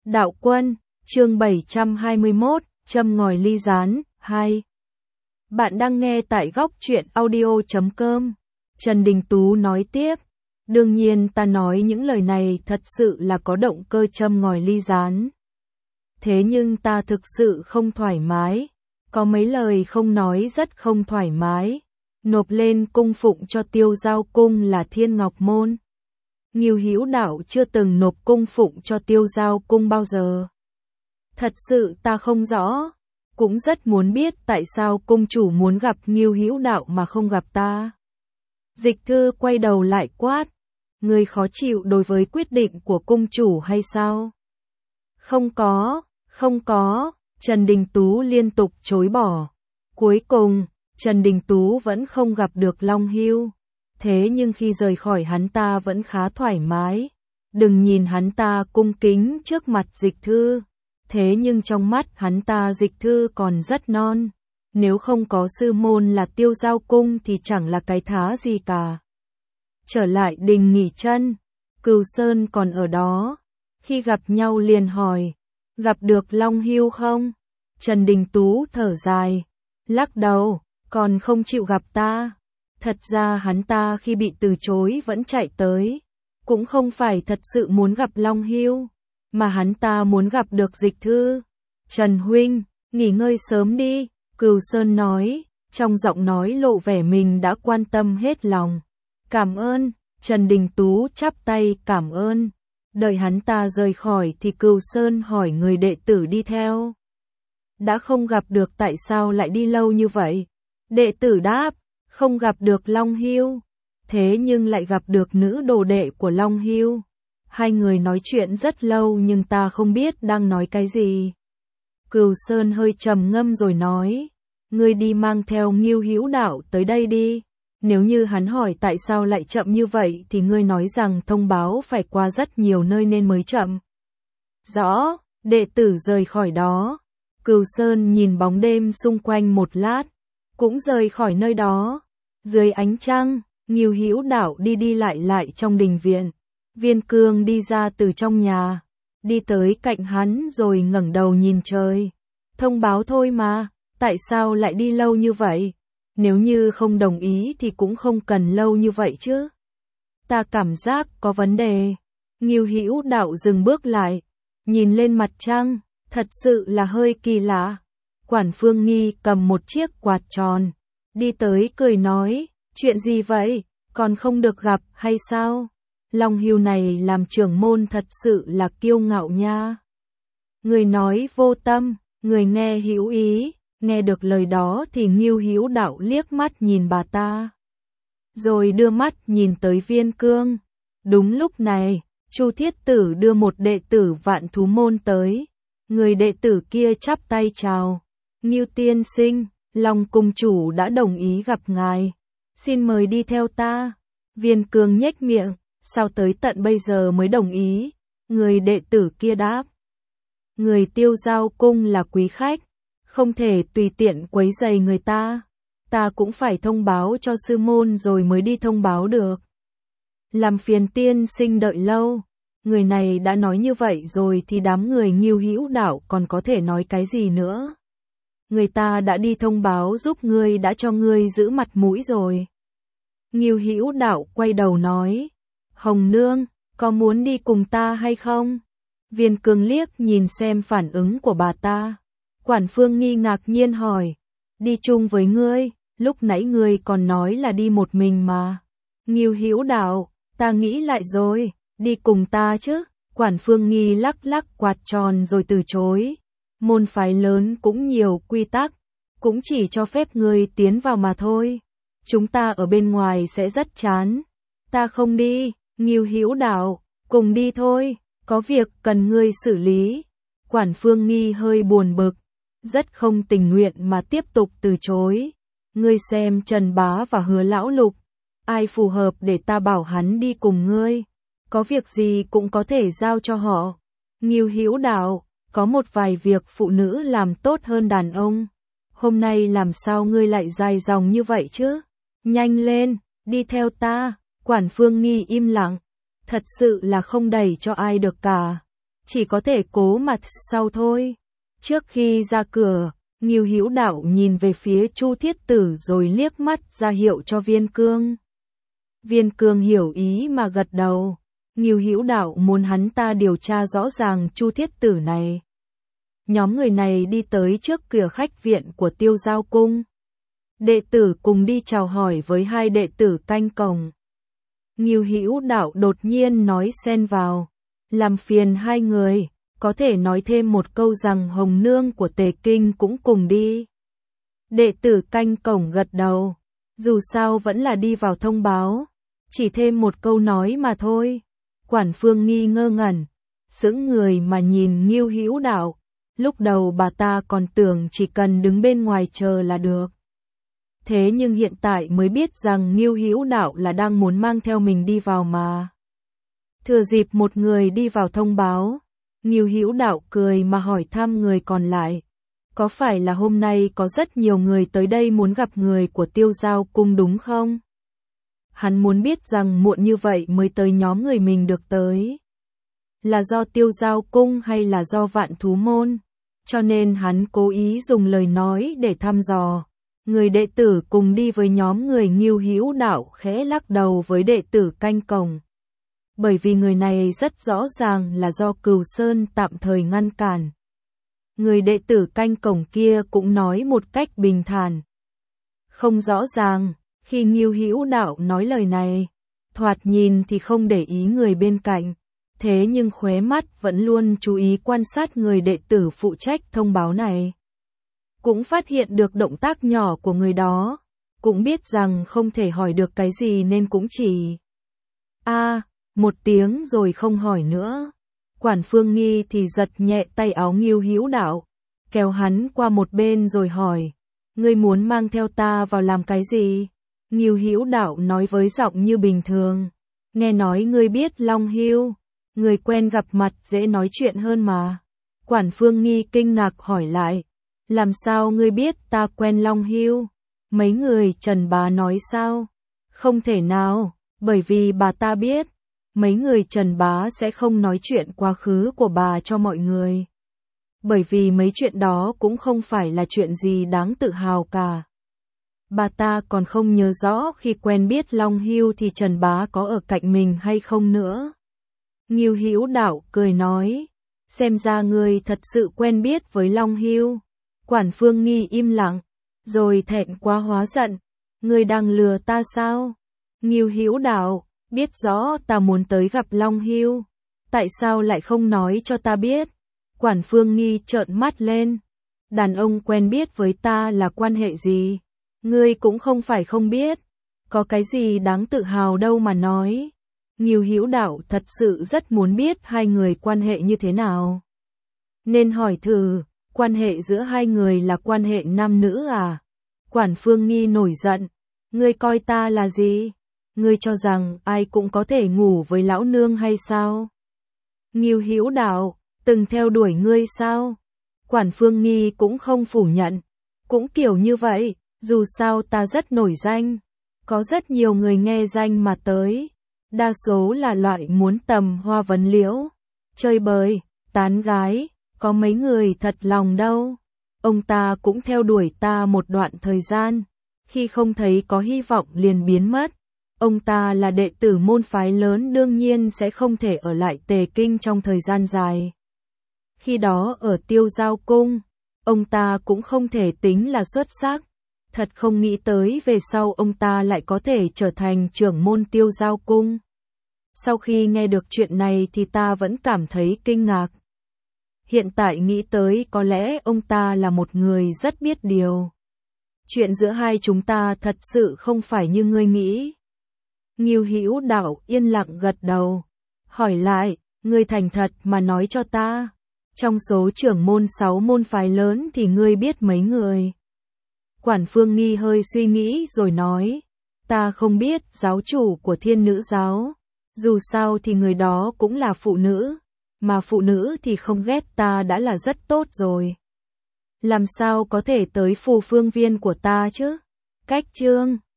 Đạo Quân, chương 721, châm ngòi ly gián, 2. Bạn đang nghe tại góc truyện audio.com. Trần Đình Tú nói tiếp. Đương nhiên ta nói những lời này thật sự là có động cơ châm ngòi ly gián. Thế nhưng ta thực sự không thoải mái. Có mấy lời không nói rất không thoải mái. Nộp lên cung phụng cho Tiêu Giao Cung là Thiên Ngọc Môn. Ngưu Hữu Đạo chưa từng nộp cung phụng cho Tiêu Giao Cung bao giờ. Thật sự ta không rõ, cũng rất muốn biết tại sao cung chủ muốn gặp Ngưu Hữu Đạo mà không gặp ta. Dịch Thư quay đầu lại quát, ngươi khó chịu đối với quyết định của cung chủ hay sao? Không có, Trần Đình Tú liên tục chối bỏ. Cuối cùng, Trần Đình Tú vẫn không gặp được Long Hưu. Thế nhưng khi rời khỏi hắn ta vẫn khá thoải mái. Đừng nhìn hắn ta cung kính trước mặt Dịch Thư. Thế nhưng trong mắt hắn ta Dịch Thư còn rất non. Nếu không có sư môn là Tiêu Giao Cung thì chẳng là cái thá gì cả. Trở lại đình nghỉ chân, Cửu Sơn còn ở đó. Khi gặp nhau liền hỏi, gặp được Long Hưu không? Trần Đình Tú thở dài, lắc đầu, còn không chịu gặp ta. Thật ra hắn ta khi bị từ chối vẫn chạy tới, cũng không phải thật sự muốn gặp Long Hưu, mà hắn ta muốn gặp được Dịch Thư. Trần huynh, nghỉ ngơi sớm đi, Cửu Sơn nói, trong giọng nói lộ vẻ mình đã quan tâm hết lòng. Cảm ơn, Trần Đình Tú chắp tay cảm ơn. Đợi hắn ta rời khỏi thì Cửu Sơn hỏi người đệ tử đi theo. Đã không gặp được tại sao lại đi lâu như vậy? Đệ tử đáp, không gặp được Long Hưu, thế nhưng lại gặp được nữ đồ đệ của Long Hưu. Hai người nói chuyện rất lâu nhưng ta không biết đang nói cái gì. Cửu Sơn hơi trầm ngâm rồi nói, ngươi đi mang theo Ngưu Hữu Đạo tới đây đi. Nếu như hắn hỏi tại sao lại chậm như vậy thì ngươi nói rằng thông báo phải qua rất nhiều nơi nên mới chậm. Rõ, đệ tử rời khỏi đó. Cửu Sơn nhìn bóng đêm xung quanh một lát, cũng rời khỏi nơi đó. Dưới ánh trăng, Ngưu Hữu Đạo đi đi lại trong đình viện. Viên Cương đi ra từ trong nhà, đi tới cạnh hắn rồi ngẩng đầu nhìn trời. Thông báo thôi mà, tại sao lại đi lâu như vậy? Nếu như không đồng ý thì cũng không cần lâu như vậy chứ. Ta cảm giác có vấn đề. Ngưu Hữu Đạo dừng bước lại, nhìn lên mặt trăng, thật sự là hơi kỳ lạ. Quản Phương Nghi cầm một chiếc quạt tròn, đi tới cười nói, chuyện gì vậy, còn không được gặp hay sao? Long Hưu này làm trưởng môn thật sự là kiêu ngạo nha. Người nói vô tâm, người nghe hữu ý. Nghe được lời đó thì Ngưu Hữu Đạo liếc mắt nhìn bà ta, rồi đưa mắt nhìn tới Viên Cương. Đúng lúc này, Chu Thiết Tử đưa một đệ tử Vạn Thú Môn tới. Người đệ tử kia chắp tay chào, Ngưu tiên sinh, Long cung chủ đã đồng ý gặp ngài, xin mời đi theo ta. Viên Cương nhếch miệng, sao tới tận bây giờ mới đồng ý? Người đệ tử kia đáp, người Tiêu Giao Cung là quý khách, không thể tùy tiện quấy rầy người ta. Ta cũng phải thông báo cho sư môn rồi mới đi thông báo được. Làm phiền tiên sinh đợi lâu. Người này đã nói như vậy rồi thì đám người Ngưu Hữu Đạo còn có thể nói cái gì nữa. Người ta đã đi thông báo giúp ngươi đã cho ngươi giữ mặt mũi rồi. Ngưu Hữu Đạo quay đầu nói, Hồng Nương, có muốn đi cùng ta hay không? Viên Cương liếc nhìn xem phản ứng của bà ta. Quản Phương Nghi ngạc nhiên hỏi, đi chung với ngươi, lúc nãy ngươi còn nói là đi một mình mà. Ngưu Hữu Đạo, ta nghĩ lại rồi, đi cùng ta chứ. Quản Phương Nghi lắc lắc quạt tròn rồi từ chối. Môn phái lớn cũng nhiều quy tắc, cũng chỉ cho phép ngươi tiến vào mà thôi. Chúng ta ở bên ngoài sẽ rất chán. Ta không đi. Ngưu Hữu Đạo, cùng đi thôi, có việc cần ngươi xử lý. Quản Phương Nghi hơi buồn bực, rất không tình nguyện mà tiếp tục từ chối. Ngươi xem Trần Bá và Hứa Lão Lục, ai phù hợp để ta bảo hắn đi cùng ngươi. Có việc gì cũng có thể giao cho họ. Ngưu Hữu Đạo, có một vài việc phụ nữ làm tốt hơn đàn ông. Hôm nay làm sao ngươi lại dài dòng như vậy chứ? Nhanh lên, đi theo ta. Quản Phương Nghi im lặng, thật sự là không đẩy cho ai được cả. chỉ có thể cố mặt sau thôi. Trước khi ra cửa, Ngưu Hữu Đạo nhìn về phía Chu Thiết Tử rồi liếc mắt ra hiệu cho Viên Cương. Viên Cương hiểu ý mà gật đầu. Ngưu Hữu Đạo muốn hắn ta điều tra rõ ràng Chu Thiết Tử này. Nhóm người này đi tới trước cửa khách viện của Tiêu Giao Cung. Đệ tử cùng đi chào hỏi với hai đệ tử canh cổng. Ngưu Hữu Đạo đột nhiên nói xen vào. Làm phiền hai người, có thể nói thêm một câu rằng Hồng Nương của Tề Kinh cũng cùng đi. Đệ tử canh cổng gật đầu. Dù sao vẫn là đi vào thông báo. Chỉ thêm một câu nói mà thôi. Quản Phương Nghi ngơ ngẩn, sững người mà nhìn Ngưu Hữu Đạo. Lúc đầu bà ta còn tưởng chỉ cần đứng bên ngoài chờ là được. Thế nhưng hiện tại mới biết rằng Ngưu Hữu Đạo là đang muốn mang theo mình đi vào mà. Thừa dịp một người đi vào thông báo, Ngưu Hữu Đạo cười mà hỏi thăm người còn lại. Có phải là hôm nay có rất nhiều người tới đây muốn gặp người của Tiêu Giao Cung đúng không? Hắn muốn biết rằng muộn như vậy mới tới nhóm người mình được tới. Là do Tiêu Giao Cung hay là do Vạn Thú Môn? Cho nên hắn cố ý dùng lời nói để thăm dò. Người đệ tử cùng đi với nhóm người Ngưu Hữu Đạo khẽ lắc đầu với đệ tử canh cổng. Bởi vì người này rất rõ ràng là do Cửu Sơn tạm thời ngăn cản. Người đệ tử canh cổng kia cũng nói một cách bình thản. Không rõ ràng, khi Ngưu Hữu Đạo nói lời này, thoạt nhìn thì không để ý người bên cạnh. Thế nhưng khóe mắt vẫn luôn chú ý quan sát người đệ tử phụ trách thông báo này. Cũng phát hiện được động tác nhỏ của người đó. Cũng biết rằng không thể hỏi được cái gì nên cũng chỉ một tiếng rồi không hỏi nữa. Quản Phương Nghi thì giật nhẹ tay áo Ngưu Hữu Đạo, kéo hắn qua một bên rồi hỏi. Ngươi muốn mang theo ta vào làm cái gì? Ngưu Hữu Đạo nói với giọng như bình thường. Nghe nói ngươi biết Long Hưu. Người quen gặp mặt dễ nói chuyện hơn mà. Quản Phương Nghi kinh ngạc hỏi lại. Làm sao ngươi biết ta quen Long Hưu? Mấy người Trần Bá nói sao? Không thể nào, bởi vì bà ta biết. Mấy người Trần Bá sẽ không nói chuyện quá khứ của bà cho mọi người. Bởi vì mấy chuyện đó cũng không phải là chuyện gì đáng tự hào cả. Bà ta còn không nhớ rõ khi quen biết Long Hưu thì Trần Bá có ở cạnh mình hay không nữa. Ngưu Hữu Đạo cười nói, xem ra ngươi thật sự quen biết với Long Hưu. Quản Phương Nghi im lặng, rồi thẹn quá hóa giận, ngươi đang lừa ta sao? Ngưu Hữu Đạo, biết rõ ta muốn tới gặp Long Hưu, tại sao lại không nói cho ta biết? Quản Phương Nghi trợn mắt lên, đàn ông quen biết với ta là quan hệ gì? Ngươi cũng không phải không biết, có cái gì đáng tự hào đâu mà nói. Ngưu Hữu Đạo thật sự rất muốn biết hai người quan hệ như thế nào. Nên hỏi thử, quan hệ giữa hai người là quan hệ nam nữ à? Quản Phương Nghi nổi giận, ngươi coi ta là gì? Ngươi cho rằng ai cũng có thể ngủ với lão nương hay sao? Ngưu Hữu Đạo, từng theo đuổi ngươi sao? Quản Phương Nghi cũng không phủ nhận, cũng kiểu như vậy, dù sao ta rất nổi danh, có rất nhiều người nghe danh mà tới. Đa số là loại muốn tầm hoa vấn liễu, chơi bời, tán gái, có mấy người thật lòng đâu. Ông ta cũng theo đuổi ta một đoạn thời gian, khi không thấy có hy vọng liền biến mất. Ông ta là đệ tử môn phái lớn đương nhiên sẽ không thể ở lại Tề Kinh trong thời gian dài. Khi đó ở Tiêu Giao Cung, ông ta cũng không thể tính là xuất sắc. Thật không nghĩ tới về sau ông ta lại có thể trở thành trưởng môn Tiêu Giao Cung. Sau khi nghe được chuyện này thì ta vẫn cảm thấy kinh ngạc. Hiện tại nghĩ tới có lẽ ông ta là một người rất biết điều. Chuyện giữa hai chúng ta thật sự không phải như ngươi nghĩ. Ngưu Hữu Đạo yên lặng gật đầu, hỏi lại, ngươi thành thật mà nói cho ta. Trong số trưởng môn 6 môn phái lớn thì ngươi biết mấy người? Quản Phương Nghi hơi suy nghĩ rồi nói, ta không biết giáo chủ của Thiên Nữ giáo. Dù sao thì người đó cũng là phụ nữ, mà phụ nữ thì không ghét ta đã là rất tốt rồi. Làm sao có thể tới phù phương viên của ta chứ? Cách chương